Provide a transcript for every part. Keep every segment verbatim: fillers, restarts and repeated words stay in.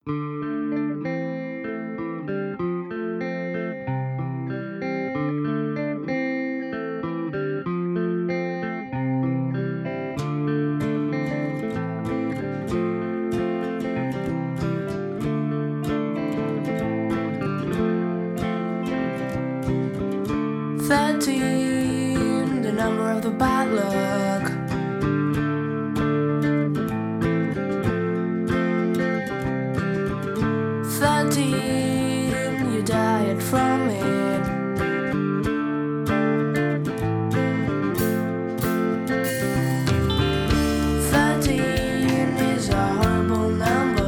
Thirteen, the number of the bad luck. Thirteen, you died from it. Thirteen is a horrible number.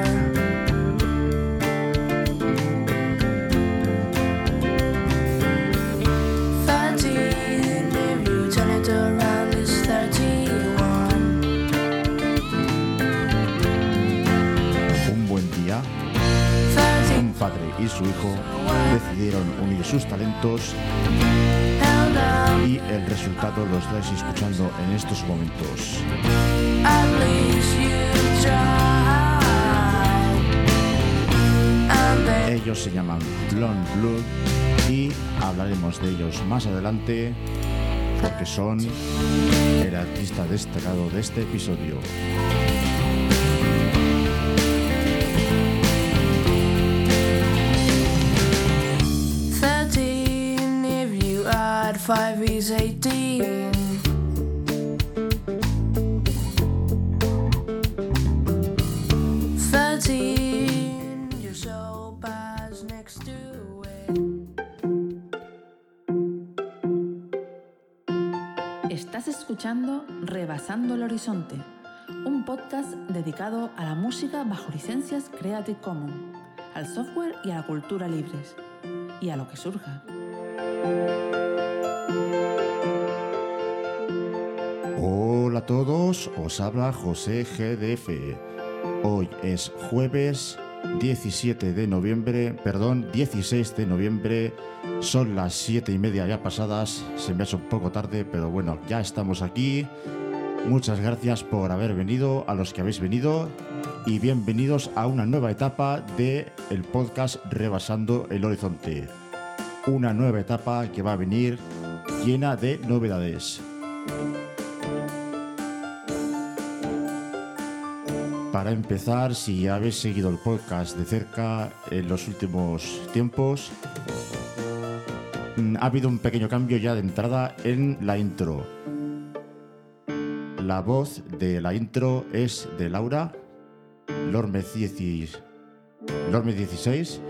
Thirteen, if you turn it around, is thirty-one. Un buen día, un padre y su hijo decidieron unir sus talentos Held up, y el resultado lo estáis escuchando en estos momentos. at least you tried. And then Ellos se llaman Blonde Blood y hablaremos de ellos más adelante porque son el artista destacado de este episodio. thirteen, if you add five is eighteen. Thirteen, your soul pass next to it. Estás escuchando Rebasando el Horizonte, un podcast dedicado a la música bajo licencias Creative Commons, al software y a la cultura libres, y a lo que surja. Hola a todos, os habla José G D F. Hoy es jueves diecisiete de noviembre, perdón, dieciséis de noviembre. Son las siete y media ya pasadas, se me ha hecho un poco tarde, pero bueno, ya estamos aquí. Muchas gracias por haber venido, a los que habéis venido, y bienvenidos a una nueva etapa de el podcast Rebasando el Horizonte. Una nueva etapa que va a venir llena de novedades. Para empezar, si habéis seguido el podcast de cerca en los últimos tiempos, ha habido un pequeño cambio ya de entrada en la intro. La voz de la intro es de Laura, Lormez dieciséis,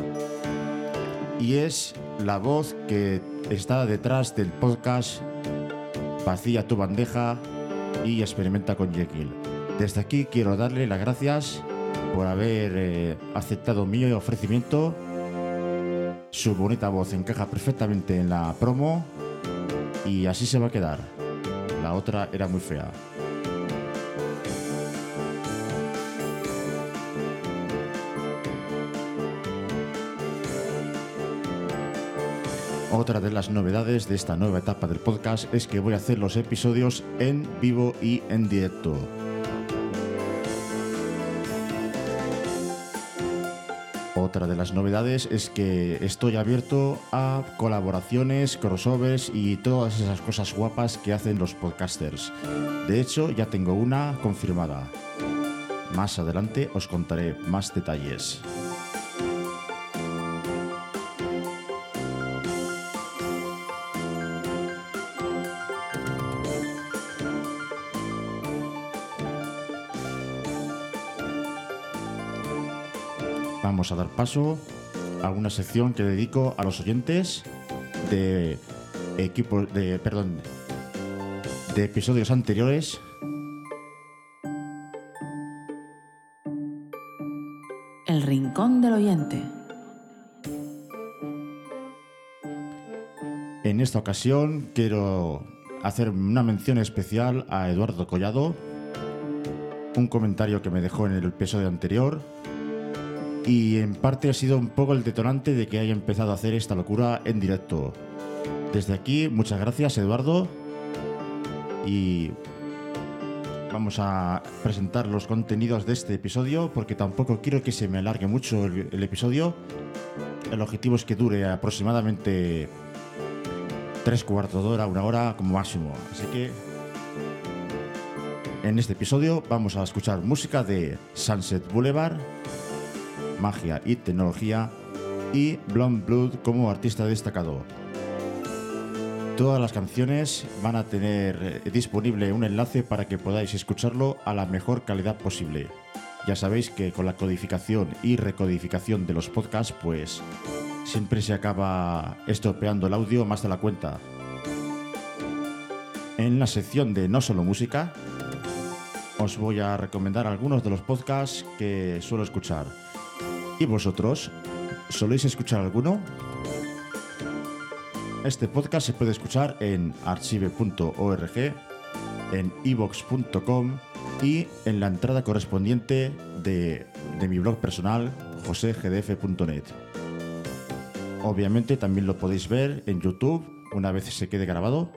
y es la voz que está detrás del podcast Vacía tu bandeja y experimenta con Jekyll. Desde aquí quiero darle las gracias por haber eh, aceptado mi ofrecimiento. Su bonita voz encaja perfectamente en la promo y así se va a quedar. La otra era muy fea. Otra de las novedades de esta nueva etapa del podcast es que voy a hacer los episodios en vivo y en directo. Otra de las novedades es que estoy abierto a colaboraciones, crossovers y todas esas cosas guapas que hacen los podcasters. De hecho, ya tengo una confirmada. Más adelante os contaré más detalles. Vamos a dar paso a una sección que dedico a los oyentes de equipos de perdón de episodios anteriores. El Rincón del Oyente. En esta ocasión quiero hacer una mención especial a Eduardo Collado, un comentario que me dejó en el episodio anterior. Y en parte ha sido un poco el detonante de que haya empezado a hacer esta locura en directo. Desde aquí, muchas gracias, Eduardo. Y vamos a presentar los contenidos de este episodio porque tampoco quiero que se me alargue mucho el, el episodio. El objetivo es que dure aproximadamente tres cuartos de hora, una hora como máximo. Así que en este episodio vamos a escuchar música de Sunset Boulevard, Magia y Tecnología y Blonde Blood como artista destacado. Todas las canciones van a tener disponible un enlace para que podáis escucharlo a la mejor calidad posible. Ya sabéis que con la codificación y recodificación de los podcasts, pues siempre se acaba estropeando el audio más de la cuenta. En la sección de No Solo Música, os voy a recomendar algunos de los podcasts que suelo escuchar. ¿Y vosotros? ¿Soléis escuchar alguno? Este podcast se puede escuchar en archive punto org, en ivox punto com y en la entrada correspondiente de, de mi blog personal, jose g d f punto net. Obviamente también lo podéis ver en YouTube una vez se quede grabado.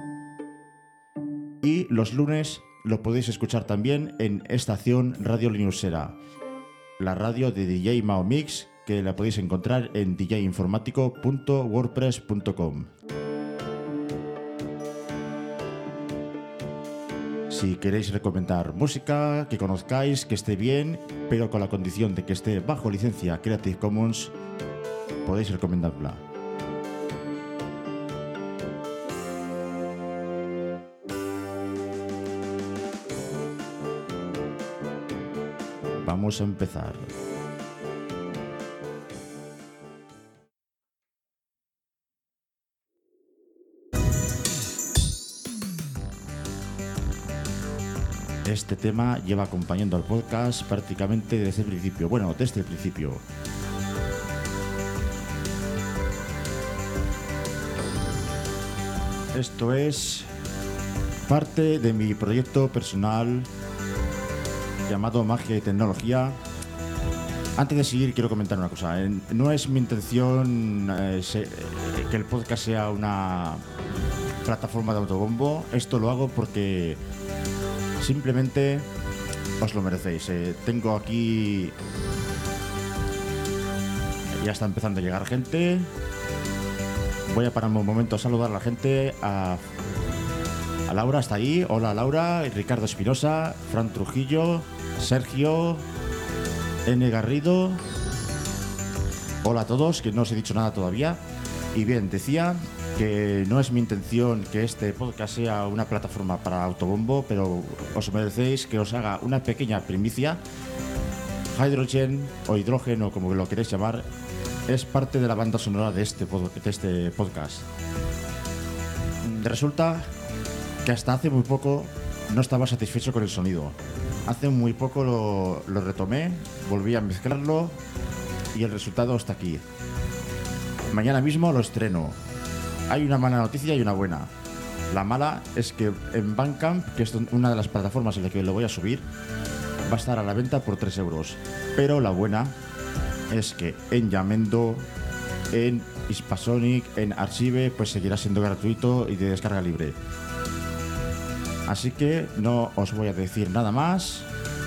Y los lunes lo podéis escuchar también en Estación Radio Linuxera, la radio de D J Mao Mix, que la podéis encontrar en d j informático punto wordpress punto com. Si queréis recomendar música que conozcáis, que esté bien, pero con la condición de que esté bajo licencia Creative Commons, podéis recomendarla. Vamos a empezar. Este tema lleva acompañando al podcast prácticamente desde el principio. Bueno, desde el principio. Esto es parte de mi proyecto personal llamado Magia y Tecnología. Antes de seguir, quiero comentar una cosa. No es mi intención eh, se, que el podcast sea una plataforma de autobombo. Esto lo hago porque simplemente os lo merecéis. Eh, tengo aquí... Ya está empezando a llegar gente. Voy a pararme un momento a saludar a la gente. A, a Laura, está ahí. Hola Laura, Ricardo Espinosa, Fran Trujillo, Sergio, N. Garrido. Hola a todos, que no os he dicho nada todavía. Y bien, decía que no es mi intención que este podcast sea una plataforma para autobombo, pero os merecéis que os haga una pequeña primicia. Hydrogen o Hidrógeno, como lo queréis llamar, es parte de la banda sonora de este, pod- de este podcast. Resulta que hasta hace muy poco no estaba satisfecho con el sonido. Hace muy poco lo, lo retomé, volví a mezclarlo y el resultado está aquí. Mañana mismo lo estreno. Hay una mala noticia y una buena. La mala es que en Bandcamp, que es una de las plataformas en la que lo voy a subir, va a estar a la venta por tres euros. Pero la buena es que en Yamendo, en Hispasonic, en Archive, pues seguirá siendo gratuito y de descarga libre. Así que no os voy a decir nada más.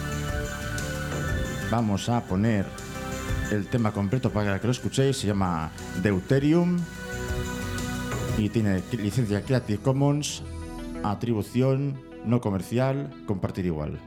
Vamos a poner el tema completo para que lo escuchéis. Se llama Deuterium y tiene licencia Creative Commons, atribución no comercial, compartir igual.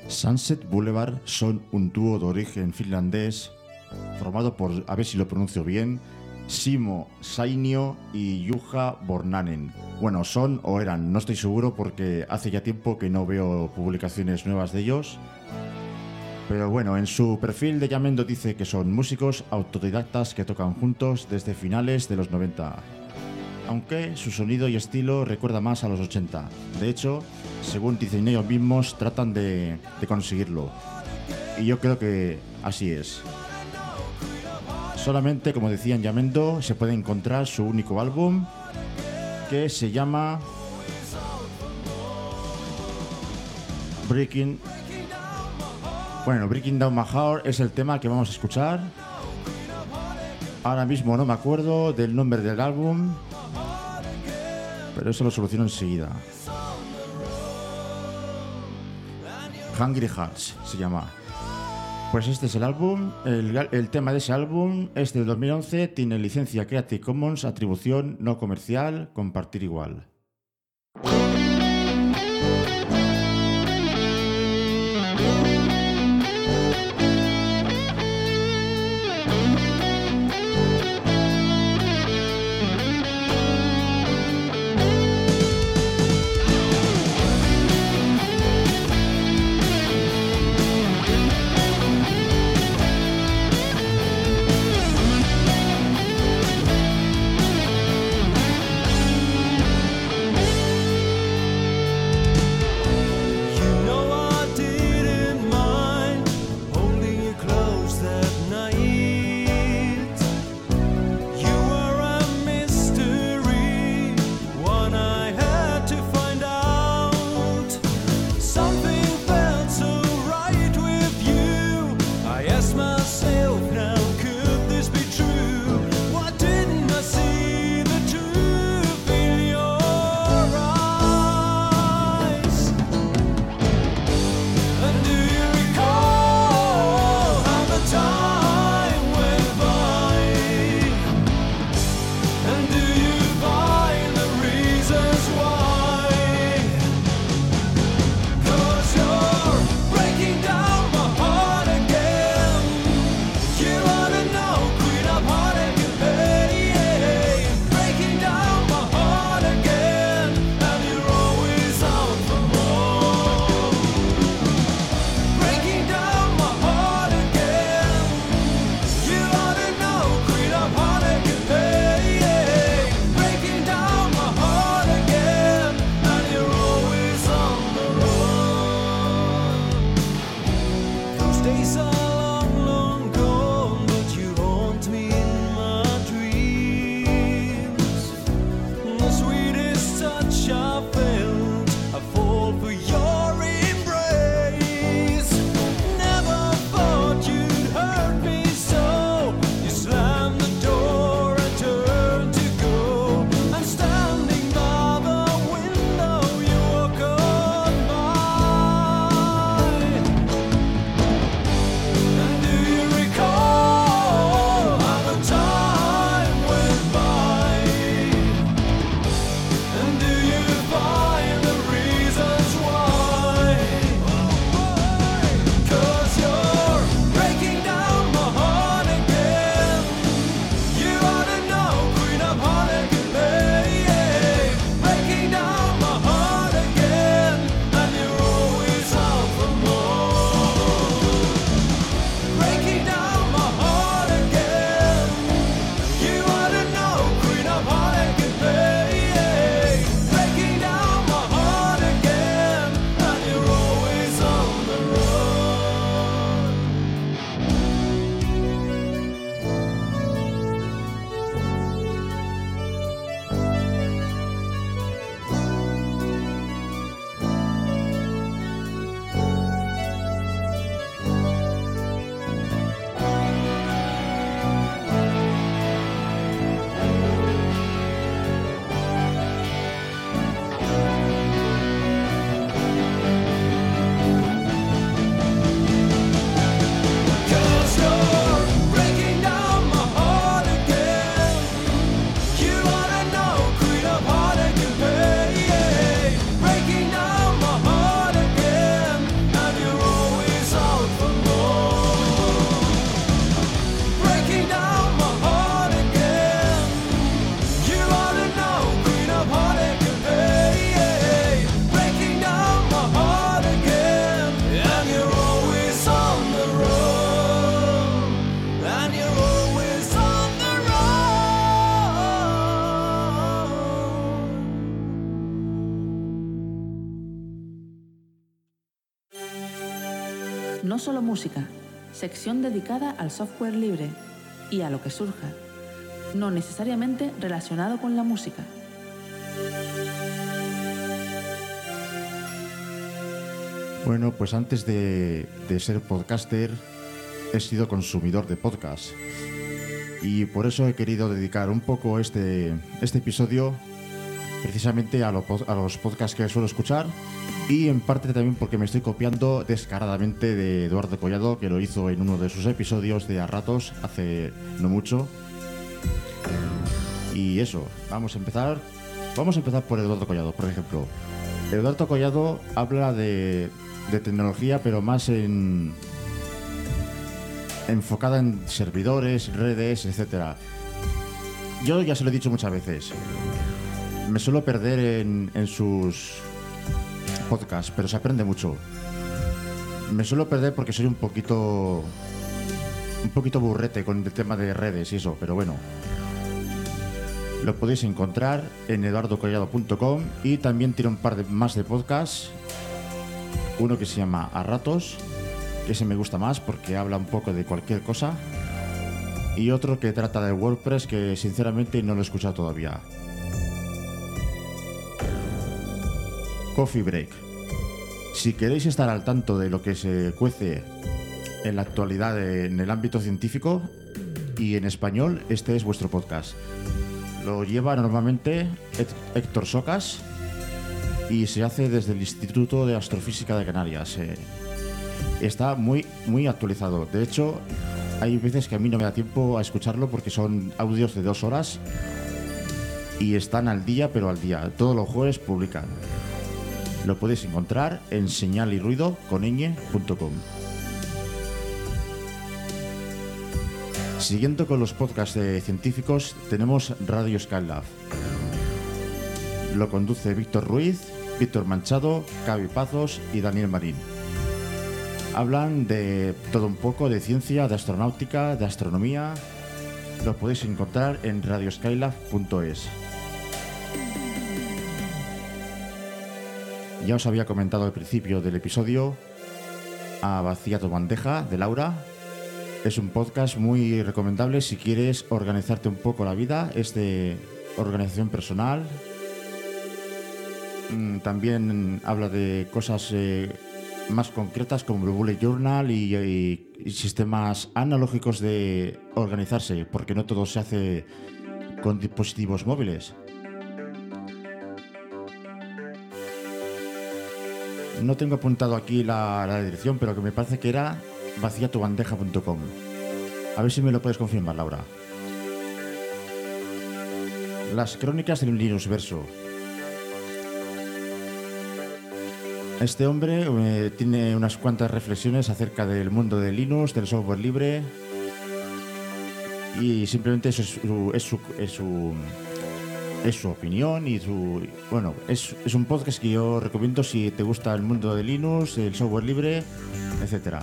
Sunset Boulevard son un dúo de origen finlandés formado por, a ver si lo pronuncio bien, Simo Sainio y Juha Bornanen. Bueno, son o eran, no estoy seguro porque hace ya tiempo que no veo publicaciones nuevas de ellos. Pero bueno, en su perfil de Yamendo dice que son músicos autodidactas que tocan juntos desde finales de los noventa. Aunque su sonido y estilo recuerda más a los ochenta. De hecho, según dicen ellos mismos, tratan de, de conseguirlo. Y yo creo que así es. Solamente, como decía en Yamendo, se puede encontrar su único álbum, que se llama Breaking... Bueno, Breaking Down My Heart es el tema que vamos a escuchar. Ahora mismo no me acuerdo del nombre del álbum, pero eso lo soluciono enseguida. Hungry Hearts se llama. Pues este es el álbum. El, el tema de ese álbum es del dos mil once. Tiene licencia Creative Commons, atribución no comercial, compartir igual. No Solo Música, sección dedicada al software libre y a lo que surja, no necesariamente relacionado con la música. Bueno, pues antes de, de ser podcaster, he sido consumidor de podcast. Y por eso he querido dedicar un poco este, este episodio precisamente a, lo, a los podcasts que suelo escuchar, y en parte también porque me estoy copiando descaradamente de Eduardo Collado, que lo hizo en uno de sus episodios de A Ratos hace no mucho. Y eso, vamos a empezar. Vamos a empezar por Eduardo Collado, por ejemplo. Eduardo Collado habla de, de tecnología, pero más en enfocada en servidores, redes, etcétera. Yo ya se lo he dicho muchas veces. Me suelo perder en, en sus podcasts, pero se aprende mucho. Me suelo perder porque soy un poquito un poquito burrete con el tema de redes y eso, pero bueno. Lo podéis encontrar en eduardo collado punto com, y también tiene un par de, más de podcasts. Uno que se llama A Ratos, que ese me gusta más porque habla un poco de cualquier cosa. Y otro que trata de WordPress, que sinceramente no lo he escuchado todavía. Coffee Break. Si queréis estar al tanto de lo que se cuece en la actualidad en el ámbito científico y en español, este es vuestro podcast. Lo lleva normalmente Héctor Socas y se hace desde el Instituto de Astrofísica de Canarias. Eh, está muy, muy actualizado. De hecho, hay veces que a mí no me da tiempo a escucharlo porque son audios de dos horas y están al día, pero al día. Todos los jueves publican. Lo podéis encontrar en señal y ruido con ñ punto com. Siguiendo con los podcasts de científicos, tenemos Radio Skylab. Lo conduce Víctor Ruiz, Víctor Manchado, Cavi Pazos y Daniel Marín. Hablan de todo un poco de ciencia, de astronáutica, de astronomía. Lo podéis encontrar en radio skylab punto es. Ya os había comentado al principio del episodio a Vacía tu bandeja, de Laura. Es un podcast muy recomendable si quieres organizarte un poco la vida. Es de organización personal. También habla de cosas eh, más concretas como el bullet journal y, y, y sistemas analógicos de organizarse, porque no todo se hace con dispositivos móviles. No tengo apuntado aquí la, la dirección, pero que me parece que era vacía tu bandeja punto com. A ver si me lo puedes confirmar, Laura. Las crónicas del Linux Verso. Este hombre eh, tiene unas cuantas reflexiones acerca del mundo de Linux, del software libre, y simplemente eso es su, es su, es su, es su opinión y su... Bueno, es, es un podcast que yo recomiendo si te gusta el mundo de Linux, el software libre, etcétera.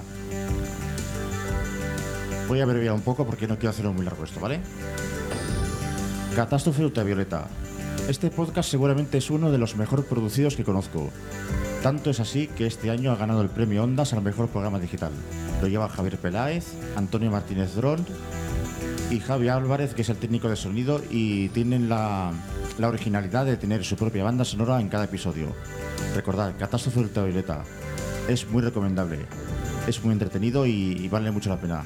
Voy a abreviar un poco porque no quiero hacerlo muy largo esto, ¿vale? Catástrofe Ultravioleta. Este podcast seguramente es uno de los mejor producidos que conozco. Tanto es así que este año ha ganado el premio Ondas al mejor programa digital. Lo lleva Javier Peláez, Antonio Martínez Dron y Javi Álvarez, que es el técnico de sonido, y tienen la, la originalidad de tener su propia banda sonora en cada episodio. Recordad, Catástrofe Ultravioleta. Es muy recomendable. Es muy entretenido y, y vale mucho la pena.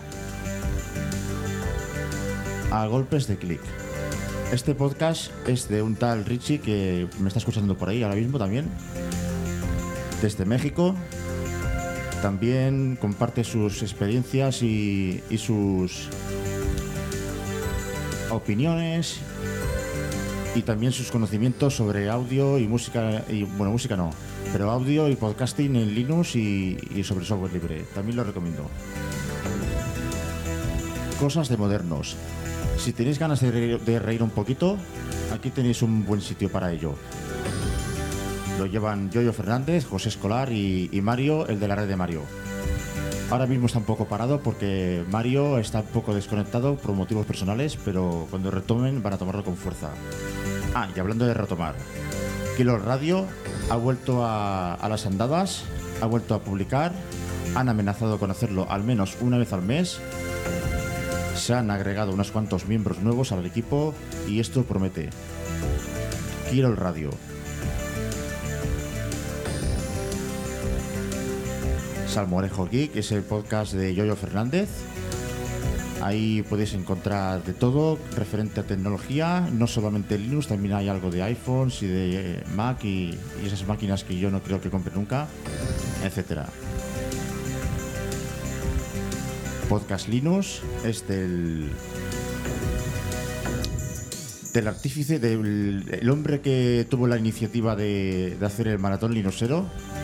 A golpes de clic. Este podcast es de un tal Richie que me está escuchando por ahí ahora mismo también, desde México. También comparte sus experiencias y, y sus opiniones y también sus conocimientos sobre audio y música, y bueno, música no, pero audio y podcasting en Linux y, y sobre software libre. También lo recomiendo. Cosas de modernos. Si tenéis ganas de reír, de reír un poquito, aquí tenéis un buen sitio para ello. Lo llevan Yoyo Fernández, José Escolar y, y Mario, el de la red de Mario. Ahora mismo está un poco parado porque Mario está un poco desconectado por motivos personales, pero cuando retomen van a tomarlo con fuerza. Ah, y hablando de retomar, Kilo Radio ha vuelto a, a las andadas, ha vuelto a publicar han amenazado con hacerlo al menos una vez al mes. Se han agregado unos cuantos miembros nuevos al equipo y esto promete. Quiero el radio. Salmorejo Geek es el podcast de Yoyo Fernández. Ahí podéis encontrar de todo referente a tecnología, no solamente Linux, también hay algo de iPhones y de Mac y, y esas máquinas que yo no creo que compre nunca, etcétera. Podcast Linux es del del artífice, del el hombre que tuvo la iniciativa de, de hacer el maratón linuxero,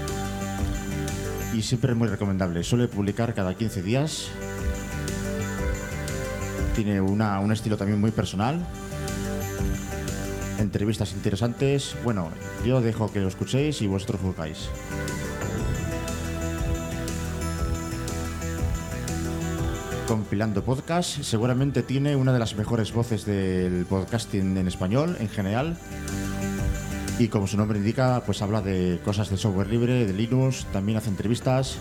y siempre es muy recomendable. Suele publicar cada quince días. Tiene una, un estilo también muy personal. Entrevistas interesantes. Bueno, yo dejo que lo escuchéis y vosotros juzgáis. Compilando podcast, seguramente tiene una de las mejores voces del podcasting en español en general. Y como su nombre indica, pues habla de cosas de software libre, de Linux, también hace entrevistas.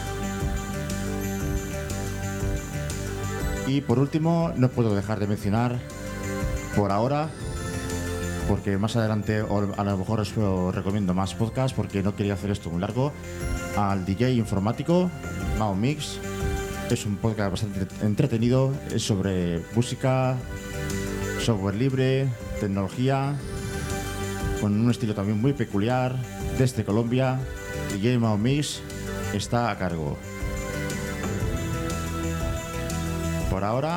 Y por último, no puedo dejar de mencionar, por ahora, porque más adelante o a lo mejor os recomiendo más podcasts, porque no quería hacer esto muy largo, al D J informático, Mao Mix. Es un podcast bastante entretenido, es sobre música, software libre, tecnología, con un estilo también muy peculiar, desde Colombia. D J Mao Mix está a cargo. Por ahora,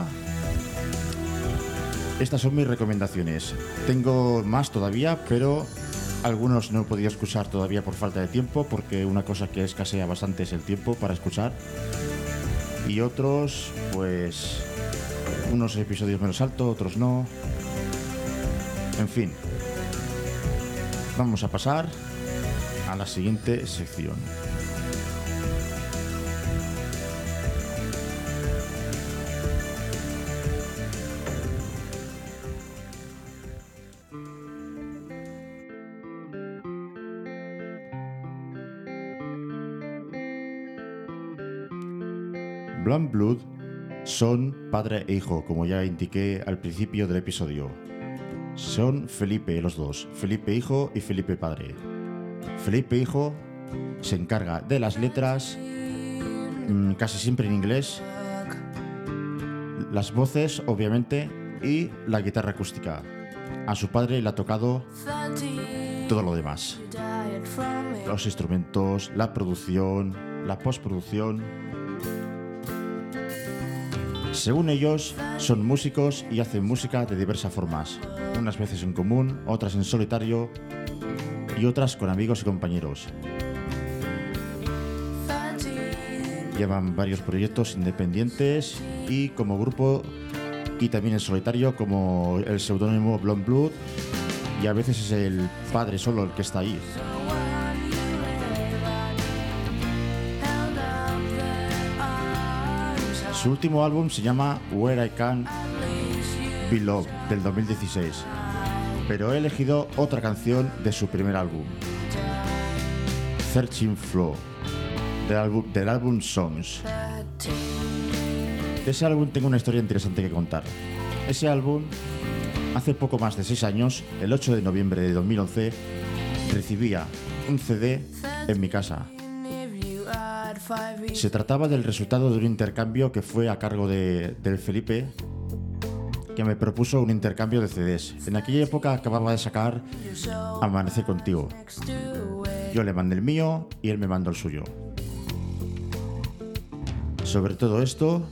estas son mis recomendaciones. Tengo más todavía, pero algunos no he podido escuchar todavía por falta de tiempo, porque una cosa que escasea bastante es el tiempo para escuchar. Y otros, pues, unos episodios me los salto, otros no. En fin, vamos a pasar a la siguiente sección. Blanc Blood son padre e hijo, como ya indiqué al principio del episodio. Son Felipe los dos, Felipe hijo y Felipe padre. Felipe hijo se encarga de las letras, mmm, casi siempre en inglés, las voces, obviamente, y la guitarra acústica. A su padre le ha tocado todo lo demás. Los instrumentos, la producción, la postproducción. Según ellos, son músicos y hacen música de diversas formas, unas veces en común, otras en solitario y otras con amigos y compañeros. Llevan varios proyectos independientes y como grupo, y también en solitario, como el seudónimo Blanc Blood, y a veces es el padre solo el que está ahí. Su último álbum se llama Where I Can Be Loved, del dos mil dieciséis, pero he elegido otra canción de su primer álbum, Searching Flow, del álbum, del álbum Songs. De ese álbum tengo una historia interesante que contar. Ese álbum, hace poco más de seis años, el ocho de noviembre de dos mil once, recibía un C D en mi casa. Se trataba del resultado de un intercambio que fue a cargo de, del Felipe, que me propuso un intercambio de C Ds. En aquella época acababa de sacar Amanecer Contigo. Yo le mandé el mío y él me mandó el suyo. Sobre todo esto,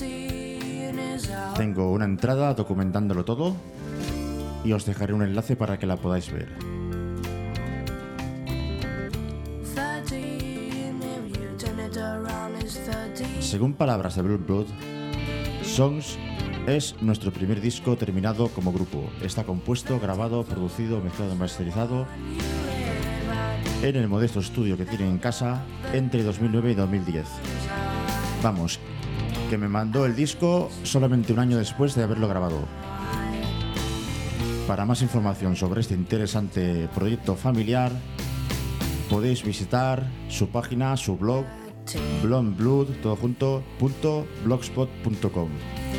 tengo una entrada documentándolo todo y os dejaré un enlace para que la podáis ver. Según palabras de Blanc Blood, Songs es nuestro primer disco terminado como grupo. Está compuesto, grabado, producido, mezclado y masterizado en el modesto estudio que tienen en casa entre dos mil nueve y dos mil diez. Vamos, que me mandó el disco solamente un año después de haberlo grabado. Para más información sobre este interesante proyecto familiar, podéis visitar su página, su blog, blondblood, todo junto, punto blogspot punto com.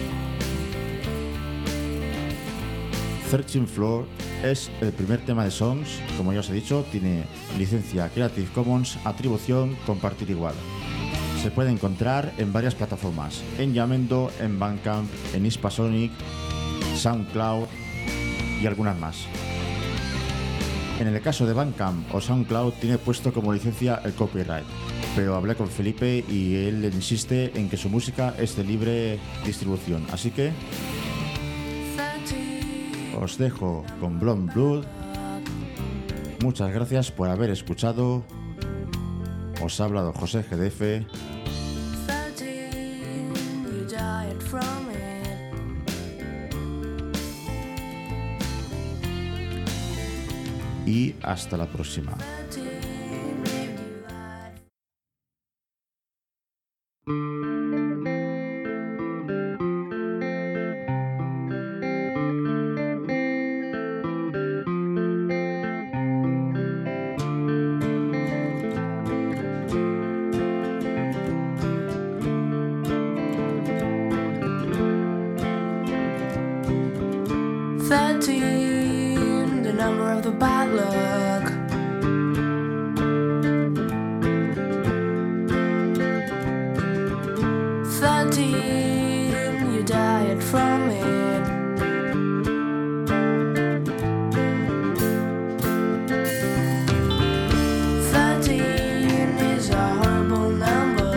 thirteenth Floor es el primer tema de Songs, como ya os he dicho, tiene licencia Creative Commons, atribución, compartir igual. Se puede encontrar en varias plataformas, en Yamendo, en Bandcamp, en Hispasonic, SoundCloud y algunas más. En el caso de Bandcamp o SoundCloud tiene puesto como licencia el copyright, pero hablé con Felipe y él insiste en que su música es de libre distribución, así que os dejo con Blonde Blood. Muchas gracias por haber escuchado. Os ha hablado José G D F. Y hasta la próxima. thirteen, the number of the bad luck. thirteen, you died from it. thirteen is a horrible number.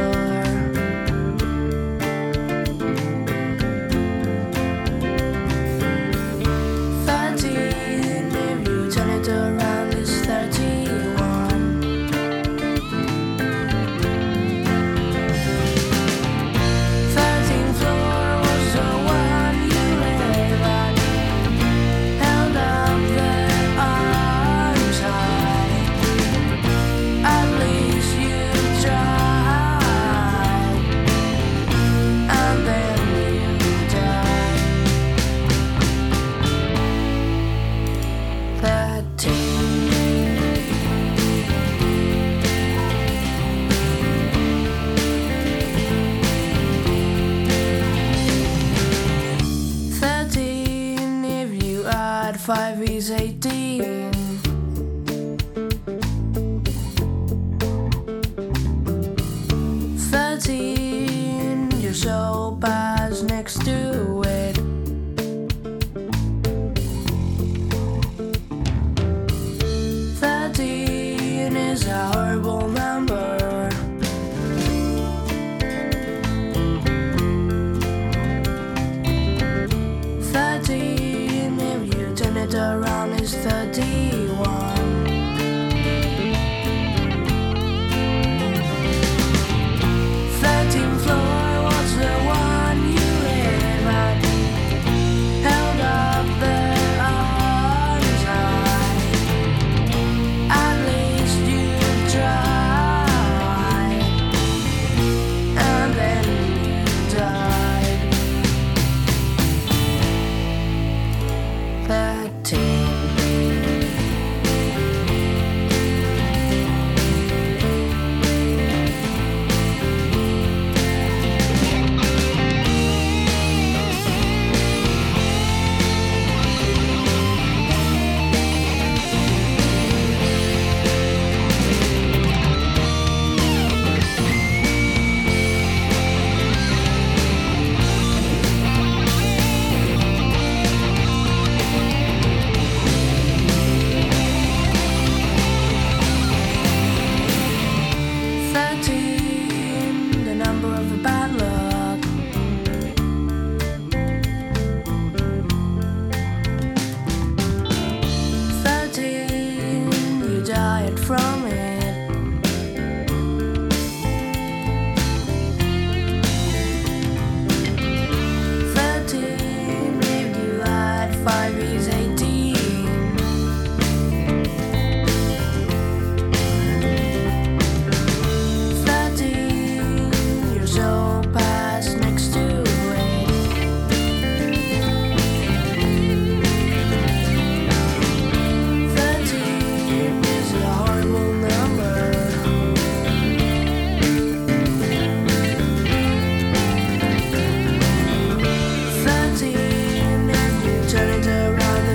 Five is eighteen. Thirteen, your soul pass next to it. Thirteen is a horrible number. Thirteen, if you turn it around, is thirty-one. Thirteenth floor was the one you live at. Held up their arms high. At least you tried. And then you died. Thirteen.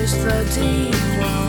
is thirty-one.